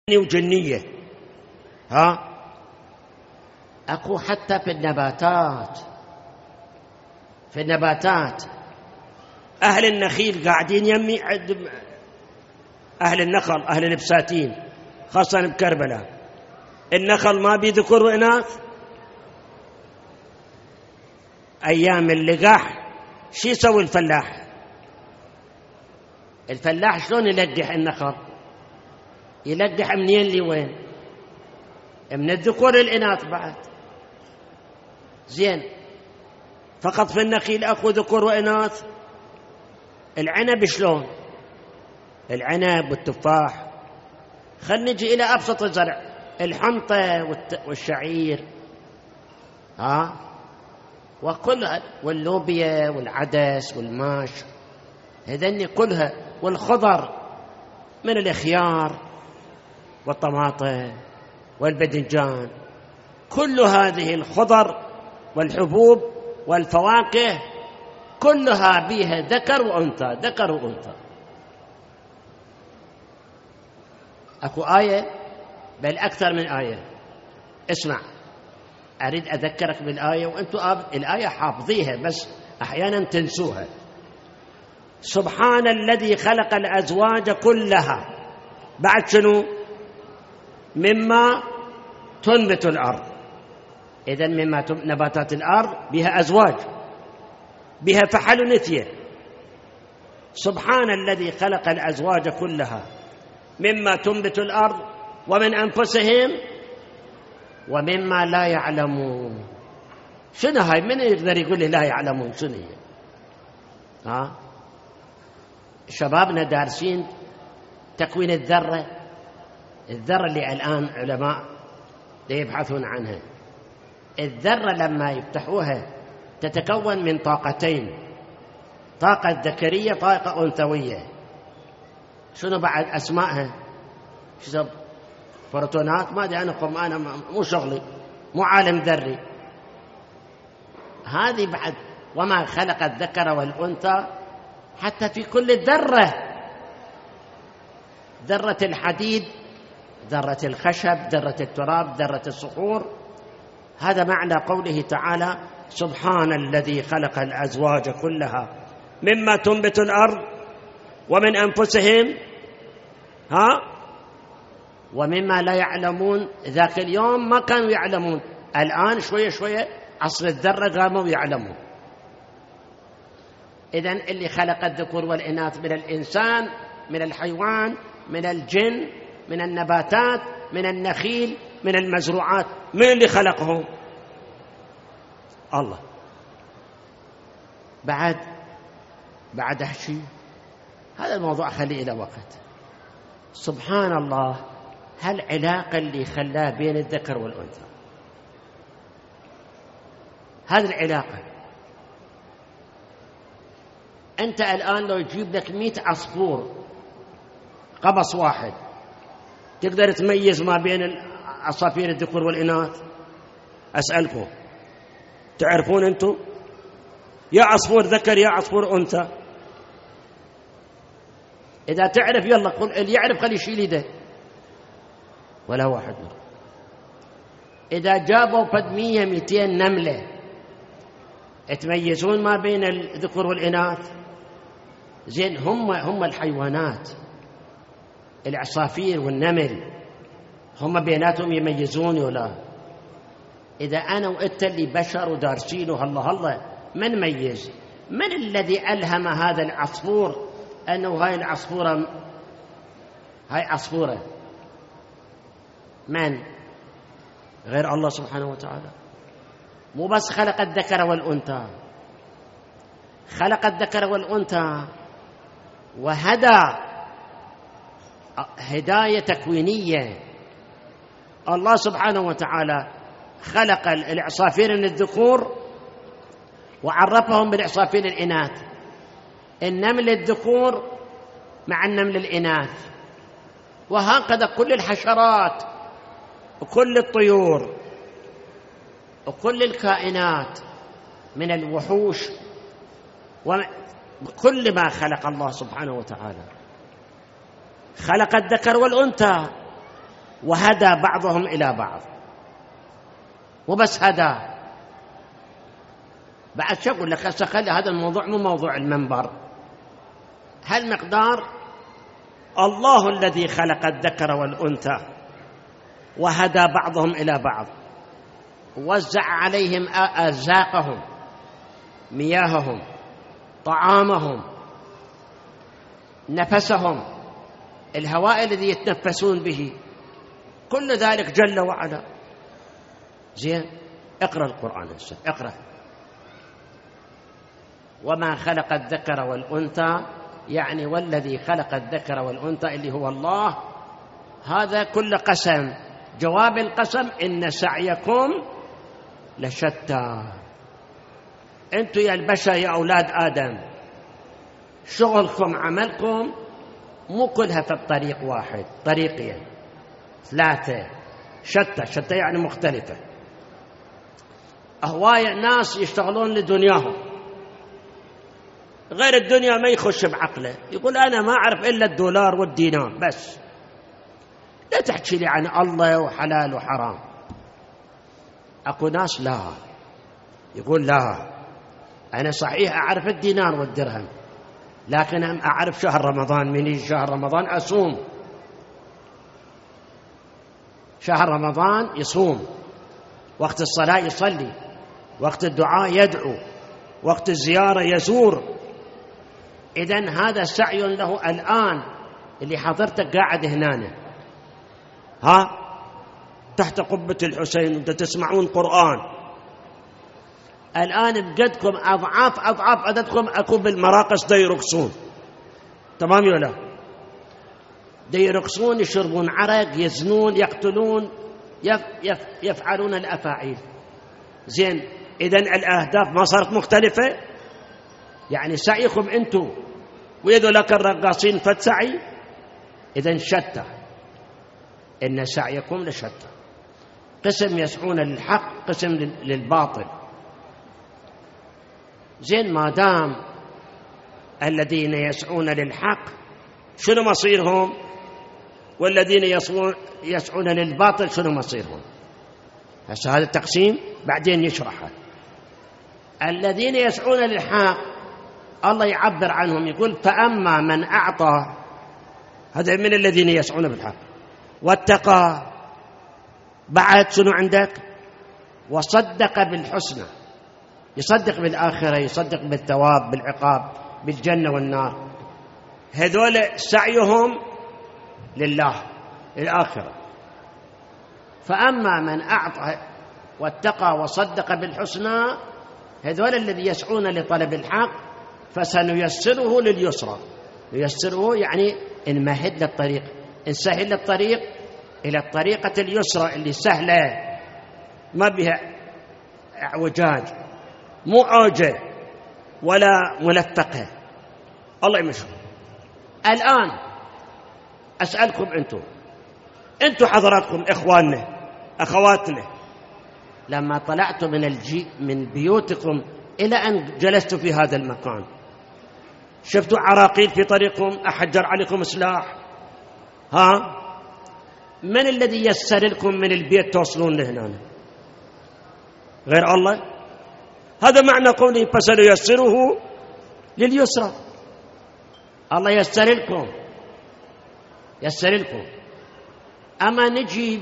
وجنية. أكو حتى في النباتات أهل النخيل قاعدين يمي أهل النخل، أهل البساتين خاصة بكربلاء، النخل ما بيذكر وإناث. أيام اللقاح شو يسوي الفلاح شلون يلقح النخل؟ يلقح منين لوين؟ من الذكور الإناث بعد. زين، فقط في النخيل أكو ذكور وإناث. العنب شلون؟ العنب والتفاح. خلينا نجي إلى أبسط الزرع، الحنطة والشعير وكلها، واللوبيا والعدس والماش، هذني كلها، والخضر من الخيار والطماطم والباذنجان. كل هذه الخضر والحبوب والفواكه كلها بها ذكر وأنثى. أكو آية، بل أكثر من آية. اسمع، أريد أذكرك بالآية وأنتم الآية حافظيها بس أحيانا تنسوها. سبحان الذي خلق الأزواج كلها، بعد شنو؟ مما تنبت الأرض. إذن مما نباتات الأرض بها أزواج، بها فحل ونثية. سبحان الذي خلق الأزواج كلها مما تنبت الأرض ومن أنفسهم ومما لا يعلمون. شنو هاي؟ من يقدر يقول لي لا يعلمون؟ شنو هي؟ شبابنا دارسين تكوين الذرة اللي الآن علماء يبحثون عنها. الذرة لما يفتحوها تتكون من طاقتين، طاقة ذكرية، طاقة أنثوية. شنو بعد أسمائها؟ شو بروتونات؟ ما أدري أنا مو شغلي، مو عالم ذري. هذه بعد، وما خلق الذكر والأنثى. حتى في كل ذرة، ذرة الحديد، ذرة الخشب، ذرة التراب، ذرة الصخور. هذا معنى قوله تعالى سبحان الذي خلق الأزواج كلها مما تنبت الأرض ومن أنفسهم ومما لا يعلمون. ذاك اليوم ما كانوا يعلمون، الآن شوية شوية عصر الذرة قاموا يعلمون. إذن اللي خلق الذكور والإناث من الإنسان، من الحيوان، من الجن، من النباتات، من النخيل، من المزروعات، من اللي خلقهم؟ الله. بعد هالشي، هذا الموضوع خليه إلى وقت. سبحان الله، هالعلاقة اللي خلاه بين الذكر والأنثى، هذه العلاقة. أنت الآن لو يجيب لك 100 عصفور قبص واحد، تقدر تميز ما بين عصافير الذكور والإناث؟ أسألكم، تعرفون أنتم يا عصفور ذكر يا عصفور أنثى؟ إذا تعرف يلا قل، اللي يعرف خلي يشيل يده ولا واحد منهم. إذا جابوا فد 100-200 نملة، تميزون ما بين الذكور والإناث؟ زين، هم الحيوانات، العصافير والنمل، هم بيناتهم يميزون ولا؟ إذا أنا وإنت اللي بشر ودارسين هلا ما نميز. من الذي ألهم هذا العصفور أنه هاي عصفورة؟ من غير الله سبحانه وتعالى؟ مو بس خلق الذكر والأنثى، خلق الذكر والأنثى وهدى هداية تكوينية. الله سبحانه وتعالى خلق العصافير من الذكور وعرفهم بالعصافير الإناث. النمل الذكور مع النمل الإناث، وهكذا كل الحشرات وكل الطيور وكل الكائنات من الوحوش وكل ما خلق الله سبحانه وتعالى. خلق الذكر والأنثى وهدى بعضهم إلى بعض، وبس هدى. بعد شو أقول لك؟ خلي هذا الموضوع مو موضوع المنبر. هالمقدار الله الذي خلق الذكر والأنثى وهدى بعضهم إلى بعض، وزع عليهم أرزاقهم، مياههم، طعامهم، نفسهم، الهواء الذي يتنفسون به، كل ذلك جل وعلا. زين، اقرأ القرآن هسه، اقرأ. وما خلق الذكر والأنثى، يعني والذي خلق الذكر والأنثى اللي هو الله. هذا كل قسم، جواب القسم إن سعيكم لشتى. أنتم يا البشر يا أولاد آدم، شغلكم عملكم مو كلها في الطريق واحد، طريقين، ثلاثة، شتى يعني مختلفة. هواية ناس يشتغلون لدنياهم، غير الدنيا ما يخش بعقله، يقول أنا ما أعرف إلا الدولار والدينار بس، لا تحكي لي عن الله وحلال وحرام. أكو ناس لا، يقول لا، أنا صحيح أعرف الدينار والدرهم، لكن أعرف شهر رمضان، من يجي شهر رمضان أصوم، شهر رمضان يصوم، وقت الصلاة يصلي، وقت الدعاء يدعو، وقت الزيارة يزور. إذن هذا سعي له الآن. اللي حضرتك قاعد هنا تحت قبة الحسين وانت تسمعون قرآن، الآن بقدكم أضعاف عددكم أكو بالمراقص دا يرقصون، تمام ولا لا؟ دا يرقصون، يشربون عرق، يزنون، يقتلون، يفعلون الأفاعيل. زين، إذن الأهداف ما صارت مختلفة؟ يعني سعيكم أنتم ويذلك الرقاصين فتسعي، إذن شتى، إن سعيكم لشتى. قسم يسعون للحق، قسم للباطل. زين، ما دام الذين يسعون للحق شنو مصيرهم، والذين يسعون للباطل شنو مصيرهم؟ هذا التقسيم بعدين يشرحه. الذين يسعون للحق الله يعبر عنهم، يقول فأما من أعطى، هذا من الذين يسعون بالحق، واتقى، بعد شنو عندك؟ وصدق بالحسنى، يصدق بالآخرة، يصدق بالثواب، بالعقاب، بالجنة والنار. هذول سعيهم لله، الآخرة. فأما من أعطى واتقى وصدق بالحسنى، هذول الذي يسعون لطلب الحق فسنيسره لليسرى. ييسره يعني نمهد للطريق، نسهل الطريق إلى الطريقة اليسرى اللي سهلة ما بها اعوجاج، مو عوجة ولا ملفقة. الله يمشي. الآن أسألكم أنتم حضراتكم إخواننا أخواتنا، لما طلعتوا من بيوتكم إلى أن جلستوا في هذا المكان، شفتوا عراقيل في طريقكم؟ أحجر عليكم سلاح؟ من الذي يسر لكم من البيت توصلون لهنا غير الله؟ هذا معنى قوله فسنيسره لليسرى. الله يسر لكم. أما نجي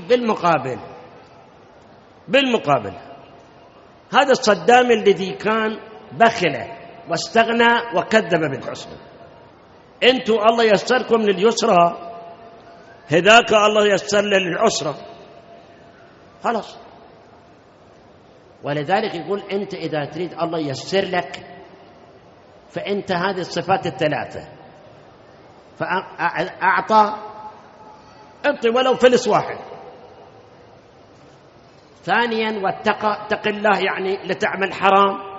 بالمقابل هذا الصدام الذي كان بخل واستغنى وكذب بالحسنى، أنتم الله يسركم لليسرى، هذاك الله يسر للعسرى، خلاص. ولذلك يقول أنت إذا تريد الله يسر لك، فأنت هذه الصفات الثلاثة، فأعطى، أعطي ولو فلس واحد. ثانيا واتق الله، يعني لتعمل حرام.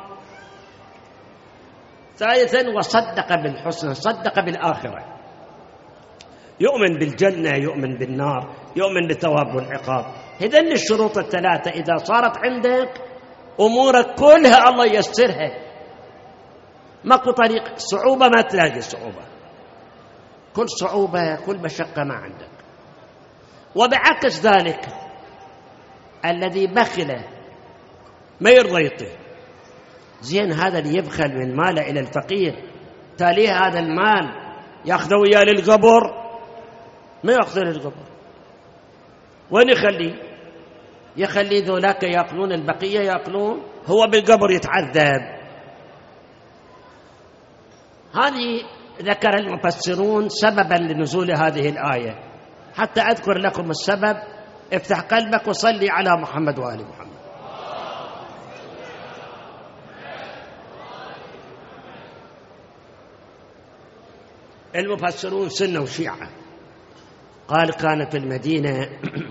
ثالثا وصدق بالحسنى، صدق بالآخرة، يؤمن بالجنة، يؤمن بالنار، يؤمن بالثواب والعقاب. هذين الشروط الثلاثة إذا صارت عندك أمورك كلها الله يسرها، ماكو طريق صعوبة ما تلاقي صعوبة، كل صعوبة كل مشقة ما عندك. وبعكس ذلك الذي بخل ما يرضى يعطيه. زين هذا اللي يبخل من ماله إلى الفقير تاليه هذا المال يأخذه وياه للقبر، ما يأخذه للقبر، وين يخلي ذولاك يأكلون البقية، يأكلون، هو بالقبر يتعذب. هذه ذكر المفسرون سببا لنزول هذه الآية. حتى أذكر لكم السبب، افتح قلبك وصلي على محمد وآل محمد. المفسرون سنة وشيعة. قال كان في المدينة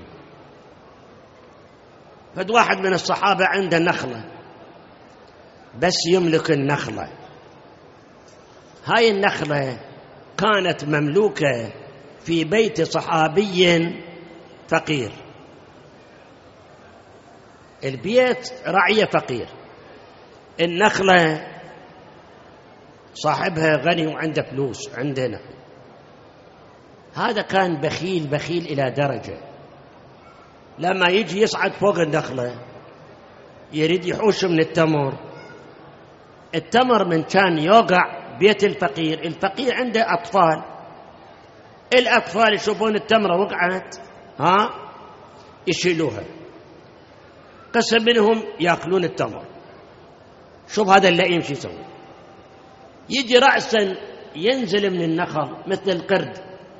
فد واحد من الصحابة عنده نخلة، بس يملك النخلة. هاي النخلة كانت مملوكة في بيت صحابي فقير، البيت رعية فقير، النخلة صاحبها غني وعنده فلوس عندنا. هذا كان بخيل إلى درجة لما يجي يصعد فوق النخلة يريد يحوش من التمر من كان يوقع بيت الفقير عنده أطفال، الأطفال يشوفون التمرة وقعت يشيلوها، قسم منهم يأكلون التمر. شوف هذا اللئيم شو يسوي، يجي رأسا ينزل من النخل مثل القرد،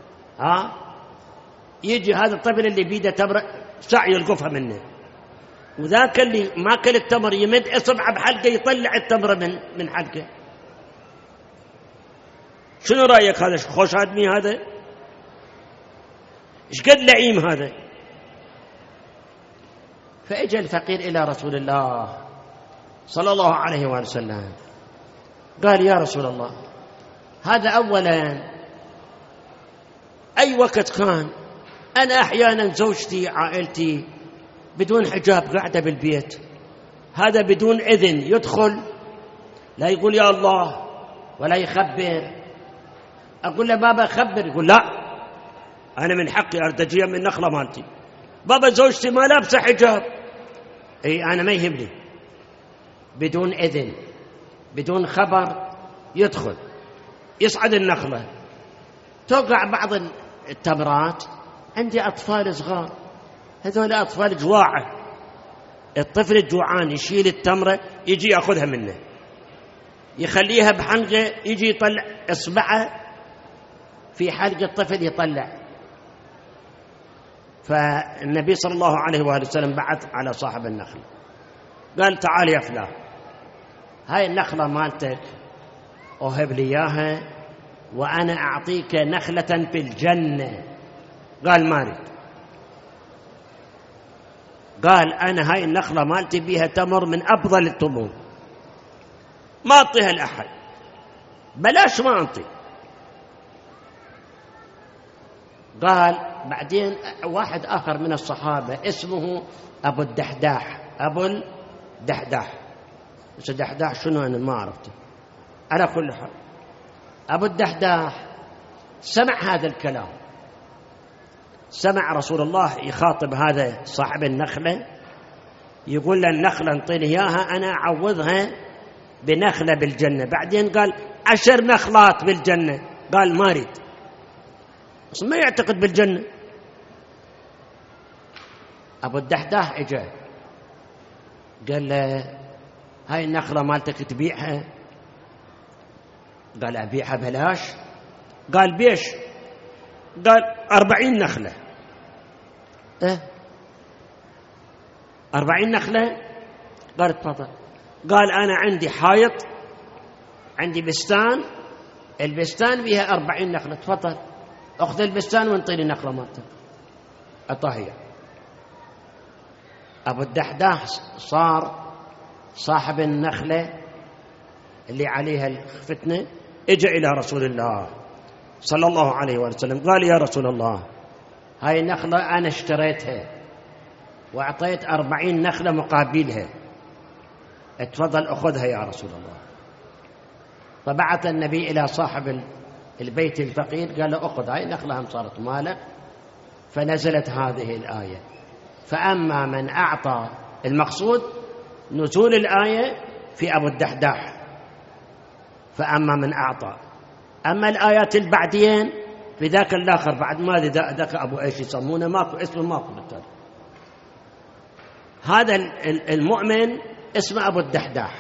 يجي هذا الطفل اللي بيده تمرة سعي يلقفها منه، وذاك اللي ماكل التمر يمد إصبعه بحلقه يطلع التمرة من حلقه. شنو رأيك هذا؟ خوش آدمي هذا؟ إيش قد لئيم هذا؟ فإجى الفقير إلى رسول الله صلى الله عليه وسلم قال يا رسول الله، هذا أولا أي وقت كان أنا أحيانا زوجتي عائلتي بدون حجاب قاعدة بالبيت، هذا بدون إذن يدخل لا يقول يا الله ولا يخبر. أقول له بابا خبر، يقول لا أنا من حقي أرتجيها من النخلة مالتي. بابا زوجتي ما لابسة حجاب، أي أنا ما يهمني، بدون إذن بدون خبر يدخل يصعد النخلة، توقع بعض التمرات. عندي أطفال صغار، هذول أطفال جواعة، الطفل الجوعان يشيل التمرة يجي يأخذها منه يخليها بحلقه، يجي يطلع إصبعه في حلق الطفل يطلع. فالنبي صلى الله عليه وآله وسلم بعث على صاحب النخلة قال تعال يا فلان، هاي النخلة مالتك أهب لي إياها وأنا أعطيك نخلة في الجنة. قال ما أريد، قال أنا هاي النخلة مالتي بيها تمر من أفضل التمور، ما أعطيها لأحد، بلاش ما أعطي. قال بعدين واحد آخر من الصحابة اسمه أبو الدحداح، بس الدحداح شنو أنا ما عرفته. على كل حال أبو الدحداح سمع هذا الكلام، سمع رسول الله يخاطب هذا صاحب النخلة يقول له النخلة انطيني إياها أنا أعوضها بنخلة بالجنة. بعدين قال 10 نخلات بالجنة، قال ما أريد، بس ما يعتقد بالجنة. أبو الدحداح إجا قال له هاي النخلة مالتك تبيعها؟ قال أبيعها بلاش. قال بيش؟ قال 40 نخلة. 40 نخلة؟ قال تفضل. قال أنا عندي حائط، عندي بستان، البستان فيها 40 نخلة، تفضل أخذ البستان وانطيني نخلة مالتك. أطاهية. أبو الدحداح صار صاحب النخلة اللي عليها الفتنة، اجى إلى رسول الله صلى الله عليه وسلم قال يا رسول الله هاي النخلة أنا اشتريتها وأعطيت 40 نخلة مقابلها، اتفضل أخذها يا رسول الله. فبعث النبي إلى صاحب البيت الفقير قال له أخذ هاي النخلة هم صارت مالك فنزلت هذه الآية. فأما من أعطى، المقصود نزول الآية في أبو الدحداح، فأما من أعطى. أما الآيات البعدين في ذاك الآخر بعد ما ذاك أبو إيش يسمونه، ماكو اسمه، ماكو بالتالي. هذا المؤمن اسمه أبو الدحداح،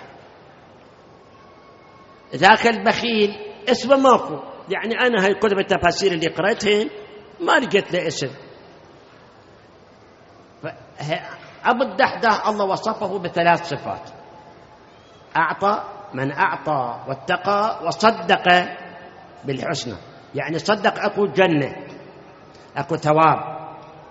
ذاك البخيل اسمه ماكو. يعني أنا هاي كتب التفاسير اللي قرأتهن ما لقيت له اسم. أبو الدحداح الله وصفه بثلاث صفات: أعطى، من أعطى واتقى وصدق بالحسنى. يعني صدق أكو جنة، أكو ثواب.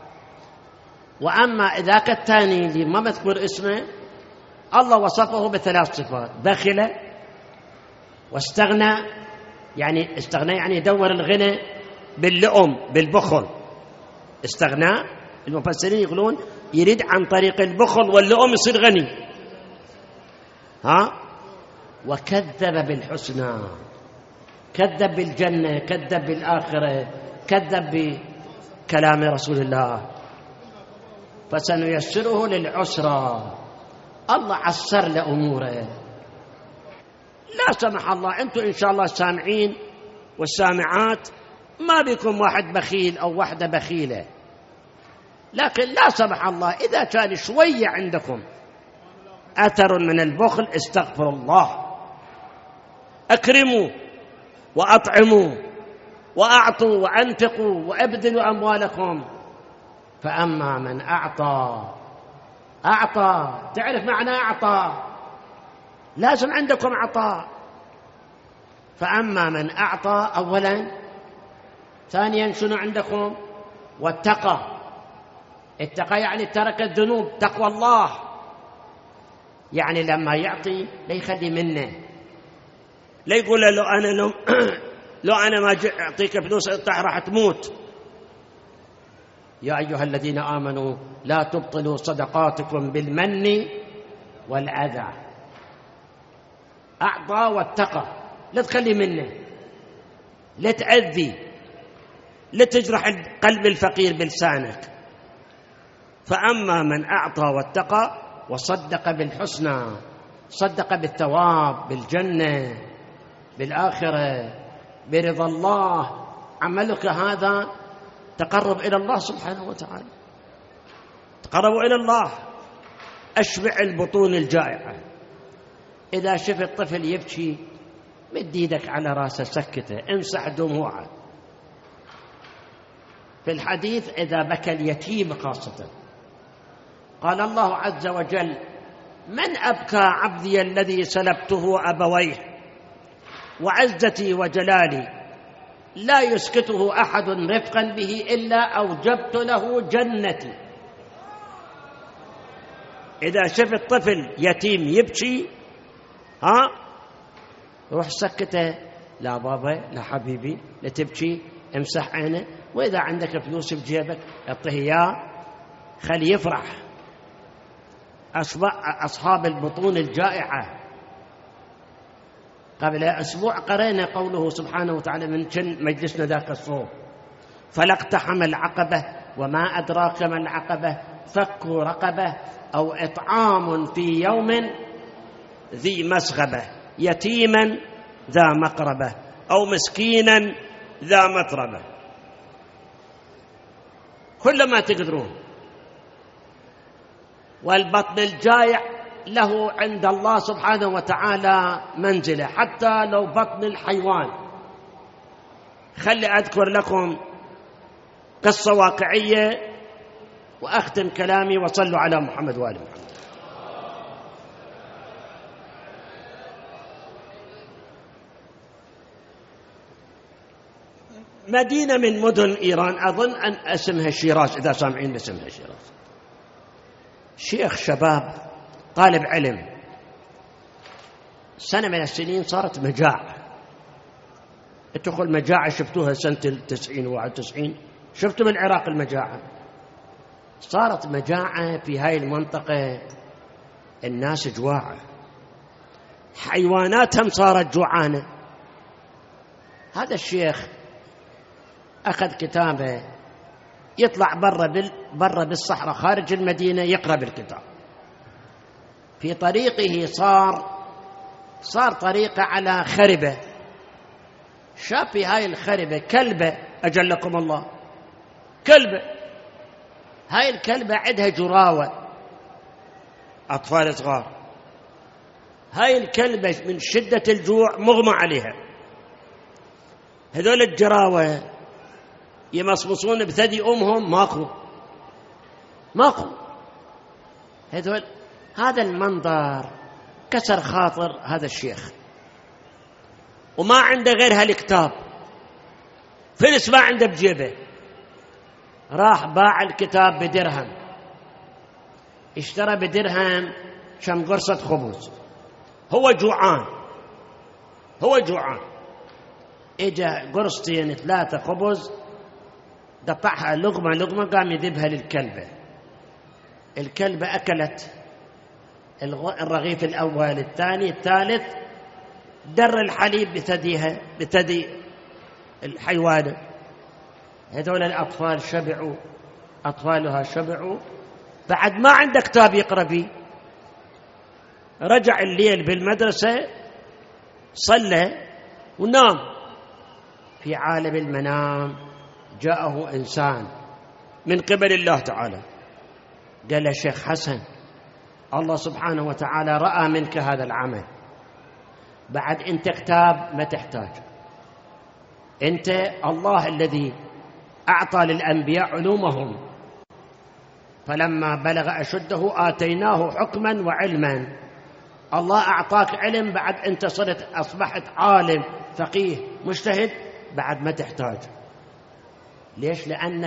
وأما ذاك الثاني اللي ما مذكور اسمه، الله وصفه بثلاث صفات: بخل واستغنى. يعني استغنى يعني يدور الغنى باللؤم، بالبخل. استغنى المفسرين يقولون يريد عن طريق البخل واللؤم يصير غني. وكذب بالحسنى، كذب بالجنة، كذب بالآخرة، كذب بكلام رسول الله. فسنيسره للعسرى، الله عسر لأموره. لا سمح الله أنتم إن شاء الله السامعين والسامعات ما بكم واحد بخيل أو واحدة بخيلة، لكن لا سمح الله إذا كان شوية عندكم أثر من البخل، استغفر الله، أكرموا وأطعموا وأعطوا وأنفقوا وأبذلوا أموالكم. فأما من أعطى، تعرف معنى أعطى؟ لازم عندكم عطاء. فأما من أعطى أولا، ثانيا شنو عندكم؟ واتقى. اتقى يعني ترك الذنوب، تقوى الله. يعني لما يعطي لا يخلي منه، لا يقول لو أنا ما أعطيك فلوس أنت راح تموت. يا أيها الذين آمنوا لا تبطلوا صدقاتكم بالمن والأذى. أعطى واتقى، لا تخلي منه، لا تأذي، لا تجرح قلب الفقير بلسانك. فأما من أعطى واتقى وصدق بالحسنى، صدق بالثواب، بالجنة، بالآخرة، برضا الله، عملك هذا تقرب إلى الله سبحانه وتعالى. تقربوا إلى الله. أشبع البطون الجائعة. إذا شفت طفل يبكي مد يدك على راسه، سكته، امسح دموعه. في الحديث إذا بكى اليتيم خاصة، قال الله عز وجل: من أبكى عبدي الذي سلبته أبويه، وعزتي وجلالي لا يسكته أحد رفقا به إلا أوجبت له جنتي. إذا شفت طفل يتيم يبكي روح سكته، لا بابا، لا حبيبي، لا تبكي، امسح عينه. وإذا عندك فلوس بجيبك اعطيه إياه، خليه يفرح. أصحاب البطون الجائعة. قبل أسبوع قرأنا قوله سبحانه وتعالى من مجلسنا ذاك الصوب: فلاقتحم العقبة وما أدراك ما العقبة فك رقبة أو إطعام في يوم ذي مسغبة يتيما ذا مقربة أو مسكينا ذا متربة. كل ما تقدرون. والبطن الجائع له عند الله سبحانه وتعالى منزلة، حتى لو بطن الحيوان. خلي أذكر لكم قصة واقعية وأختم كلامي. وصلوا على محمد وآل محمد. مدينة من مدن إيران، أظن أن اسمها شيراز، إذا سامعين اسمها شيراز. شيخ شباب طالب علم، سنة من السنين صارت مجاعة. تدخل مجاعة شفتوها سنة 90 و91، شفتوا بالعراق المجاعة. صارت مجاعة في هاي المنطقة، الناس جواعة، حيواناتهم صارت جوعانة. هذا الشيخ أخذ كتابه يطلع برا بالصحراء خارج المدينة يقرأ بالكتاب. في طريقه صار طريقة على خربة، شاف في هاي الخربة كلبة، أجلكم الله، كلبة. هاي الكلبة عندها جراوة، أطفال صغار. هاي الكلبة من شدة الجوع مغمى عليها، هذول الجراوة يمصمصون بثدي أمهم، ماكو هذول. هذا المنظر كسر خاطر هذا الشيخ، وما عنده غير هالكتاب، فلس ما عنده بجيبه. راح باع الكتاب بدرهم، اشترى بدرهم كم قرصة خبز. هو جوعان، اجا قرصتين 3 خبز، قطعها لقمة قام يذبها للكلبة. الكلبة أكلت الرغيف الأول، الثاني، الثالث، در الحليب بثدي الحيوان. هذول الأطفال أطفالها شبعوا، بعد ما عنده كتاب يقرأ فيه. رجع الليل بالمدرسة، صلى ونام. في عالم المنام جاءه إنسان من قبل الله تعالى، قال له: شيخ حسن، الله سبحانه وتعالى رأى منك هذا العمل، بعد أنت كتاب ما تحتاج، أنت الله الذي أعطى للأنبياء علومهم، فلما بلغ أشده آتيناه حكما وعلما. الله أعطاك علم، بعد أنت أصبحت عالم فقيه مجتهد، بعد ما تحتاج. ليش؟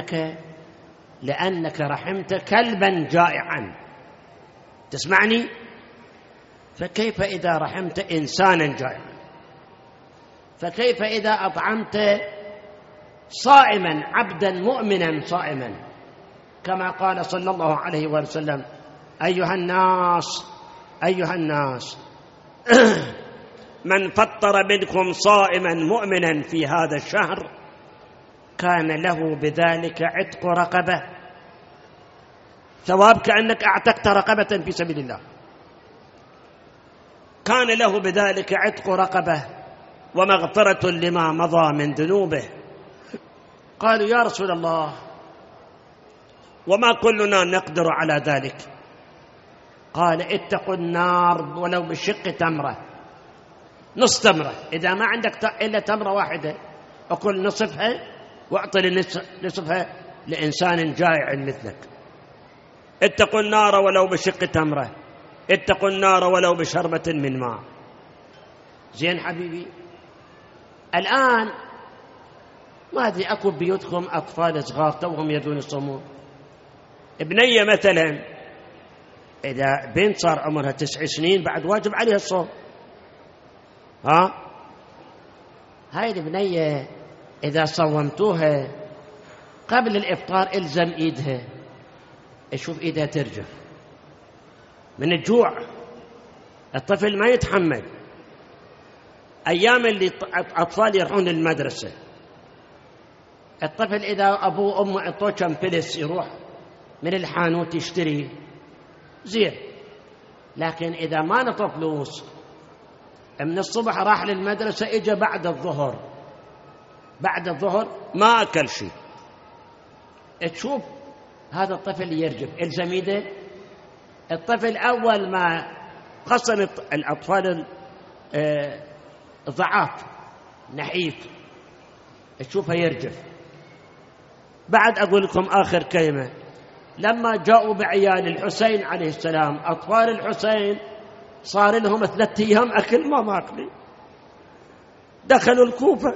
لأنك رحمت كلبا جائعا. تسمعني؟ فكيف إذا رحمت إنسانا جائعا؟ فكيف إذا أطعمت صائما، عبدا مؤمنا صائما، كما قال صلى الله عليه وسلم: أيها الناس من فطر منكم صائما مؤمنا في هذا الشهر كان له بذلك عتق رقبة، ثواب كأنك أعتقت رقبة في سبيل الله، كان له بذلك عتق رقبة ومغفرة لما مضى من ذنوبه. قالوا: يا رسول الله، وما كلنا نقدر على ذلك؟ قال: اتقوا النار ولو بشق تمرة، نص تمرة. إذا ما عندك إلا تمرة واحدة، أكل نصفها واعطي نصفها لإنسان جائع مثلك. اتقوا النار ولو بشق تمرة، اتقوا النار ولو بشربة من ماء. زين حبيبي، الآن ما أدري أكو بيوتكم أطفال صغار توهم يدون يصومون. ابنية مثلا إذا بنت صار عمرها 9 سنين بعد واجب عليها الصوم. هاي البنية إذا صومتوها قبل الإفطار إلزم إيدها، اشوف إيدها ترجف من الجوع. الطفل ما يتحمل. أيام اللي أطفال يروحون المدرسة، الطفل إذا أبوه وأمه عطوه كم فلس يروح من الحانوت يشتري زين، لكن إذا ما نطى فلوس من الصبح راح للمدرسة، إجا بعد الظهر ما أكل شيء، تشوف هذا الطفل يرجف، إلزم يده. الطفل أول ما خاصة الأطفال ضعاف نحيف تشوفها يرجف. بعد أقول لكم آخر كلمة، لما جاءوا بعيال الحسين عليه السلام، أطفال الحسين صار لهم 3 أيام أكل ما ماكلين، دخلوا الكوفة،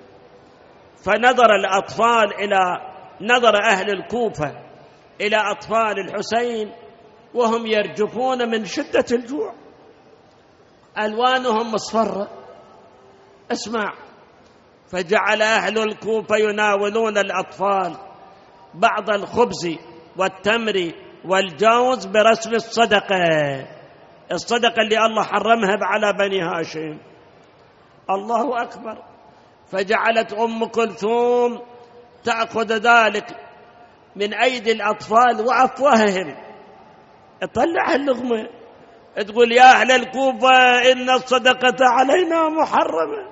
نظر أهل الكوفة إلى أطفال الحسين وهم يرجفون من شدة الجوع، ألوانهم مصفرة. اسمع، فجعل أهل الكوفة يناولون الأطفال بعض الخبز والتمر والجوز برسم الصدقة اللي الله حرمها على بني هاشم. الله أكبر. فجعلت أم كلثوم تأخذ ذلك من أيدي الأطفال وأفواههم، تطلع اللقمة تقول يا أهل الكوفة إن الصدقة علينا محرمة.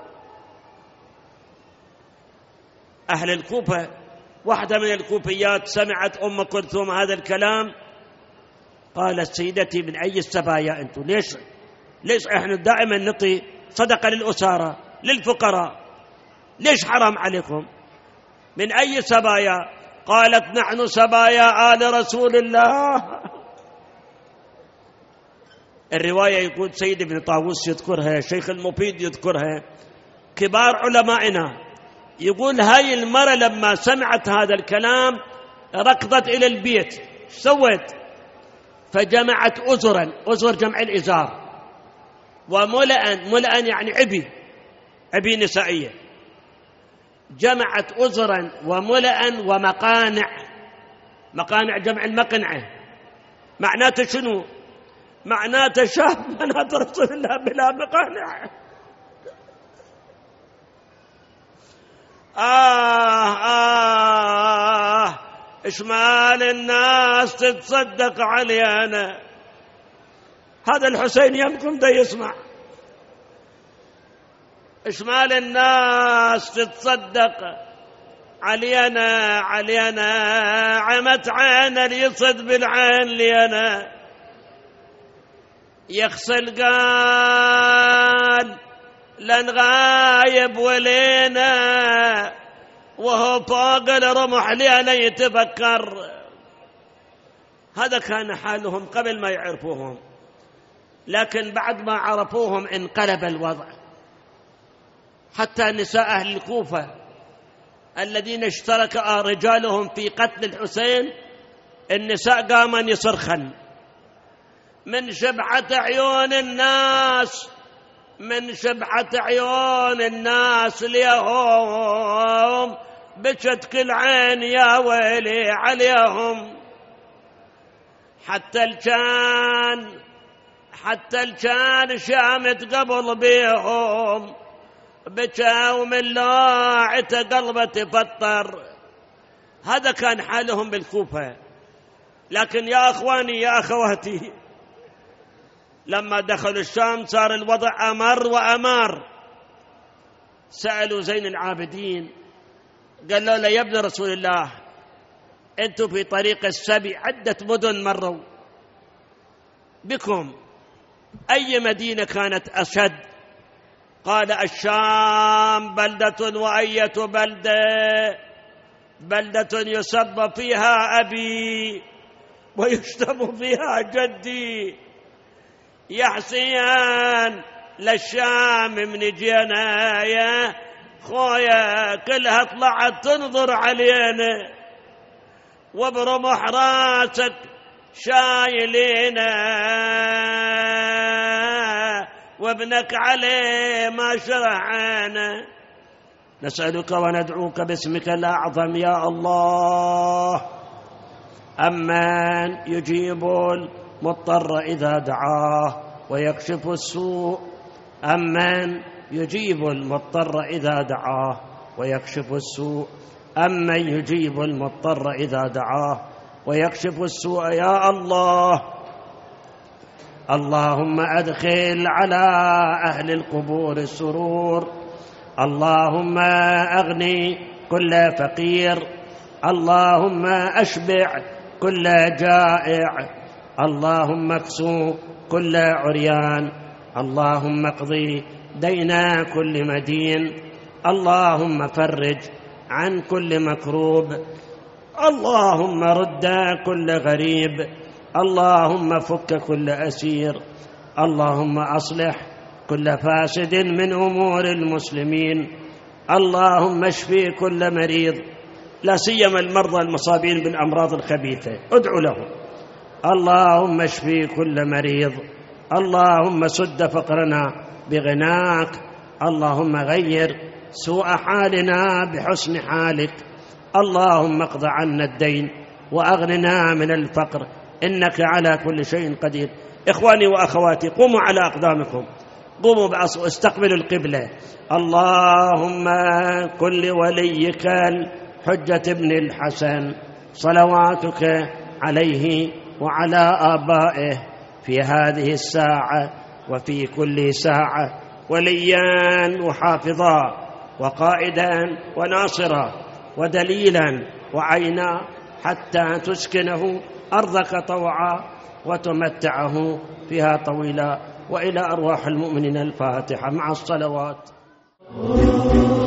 أهل الكوفة، واحدة من الكوفيات سمعت أم كلثوم هذا الكلام قالت سيدتي من أي السبايا أنتم؟ ليش إحنا دائما نعطي صدقة للأسارة للفقراء، ليش حرام عليكم؟ من أي سبايا؟ قالت نحن سبايا آل رسول الله. الرواية يقول سيد ابن طاووس يذكرها، شيخ المفيد يذكرها، كبار علمائنا، يقول هاي المرة لما سمعت هذا الكلام ركضت إلى البيت. سوت؟ فجمعت أزرا، أزر جمع الإزار، ملأ يعني عبي نسائية، جمعت أزرا وملأ مقانع جمع المقنعة. معناته شنو؟ معناته شاف بنات رسول الله بلا مقانع. إشمال الناس تتصدق علي أنا. هذا الحسين يمكن دا يسمع. إشمال الناس تتصدق علي أنا عمت عين اليصد بالعين لي أنا. يغسل قال لن غايب ولينا وهو فوق الرمح لي أنا يتفكر. هذا كان حالهم قبل ما يعرفوهم، لكن بعد ما عرفوهم انقلب الوضع. حتى نساء أهل الكوفة الذين اشترك رجالهم في قتل الحسين، النساء قاما يصرخن من شبعة عيون الناس، من شبعة عيون الناس اليوم بكت كل عين يا ويلي عليهم. حتى الكان شامت قبل بيهم بكى ومن لاعته قلبه تفطر. هذا كان حالهم بالكوفة. لكن يا أخواني يا أخواتي، لما دخلوا الشام صار الوضع أمر وأمار. سألوا زين العابدين قالوا له يا ابن رسول الله أنتم في طريق السبي عدة مدن مروا بكم، أي مدينة كانت أشد؟ قال الشام بلدة وأية بلدة يسب فيها أبي ويشتم فيها جدي. يا حسين للشام من جينا يا خويا كلها طلعت تنظر علينا وبرمح راسك شايلينا وابنك عليه ما شرعنا. نسألك وندعوك باسمك الأعظم يا الله، أمن يجيب المضطر إذا دعاه ويكشف السوء، أمن يجيب المضطر إذا دعاه ويكشف السوء، أمن يجيب المضطر إذا دعاه ويكشف السوء يا الله. اللهم أدخل على أهل القبور السرور، اللهم أغني كل فقير، اللهم أشبع كل جائع، اللهم اكسو كل عريان، اللهم اقضي دين كل مدين، اللهم فرج عن كل مكروب، اللهم رد كل غريب، اللهم فك كل أسير، اللهم أصلح كل فاسد من أمور المسلمين، اللهم اشفي كل مريض، لا سيما المرضى المصابين بالأمراض الخبيثة، ادعو لهم. اللهم اشفي كل مريض، اللهم سد فقرنا بغناك، اللهم غير سوء حالنا بحسن حالك، اللهم اقض عنا الدين وأغننا من الفقر، إنك على كل شيء قدير. إخواني وأخواتي قوموا على أقدامكم، قوموا استقبلوا القبلة. اللهم كل وليك الحجة ابن الحسن صلواتك عليه وعلى آبائه في هذه الساعة وفي كل ساعة وليا وحافظا وقائدا وناصرا ودليلا وعينا، حتى تسكنه أرضك طوعا وتمتعه فيها طويلا. وإلى أرواح المؤمنين الفاتحة مع الصلوات.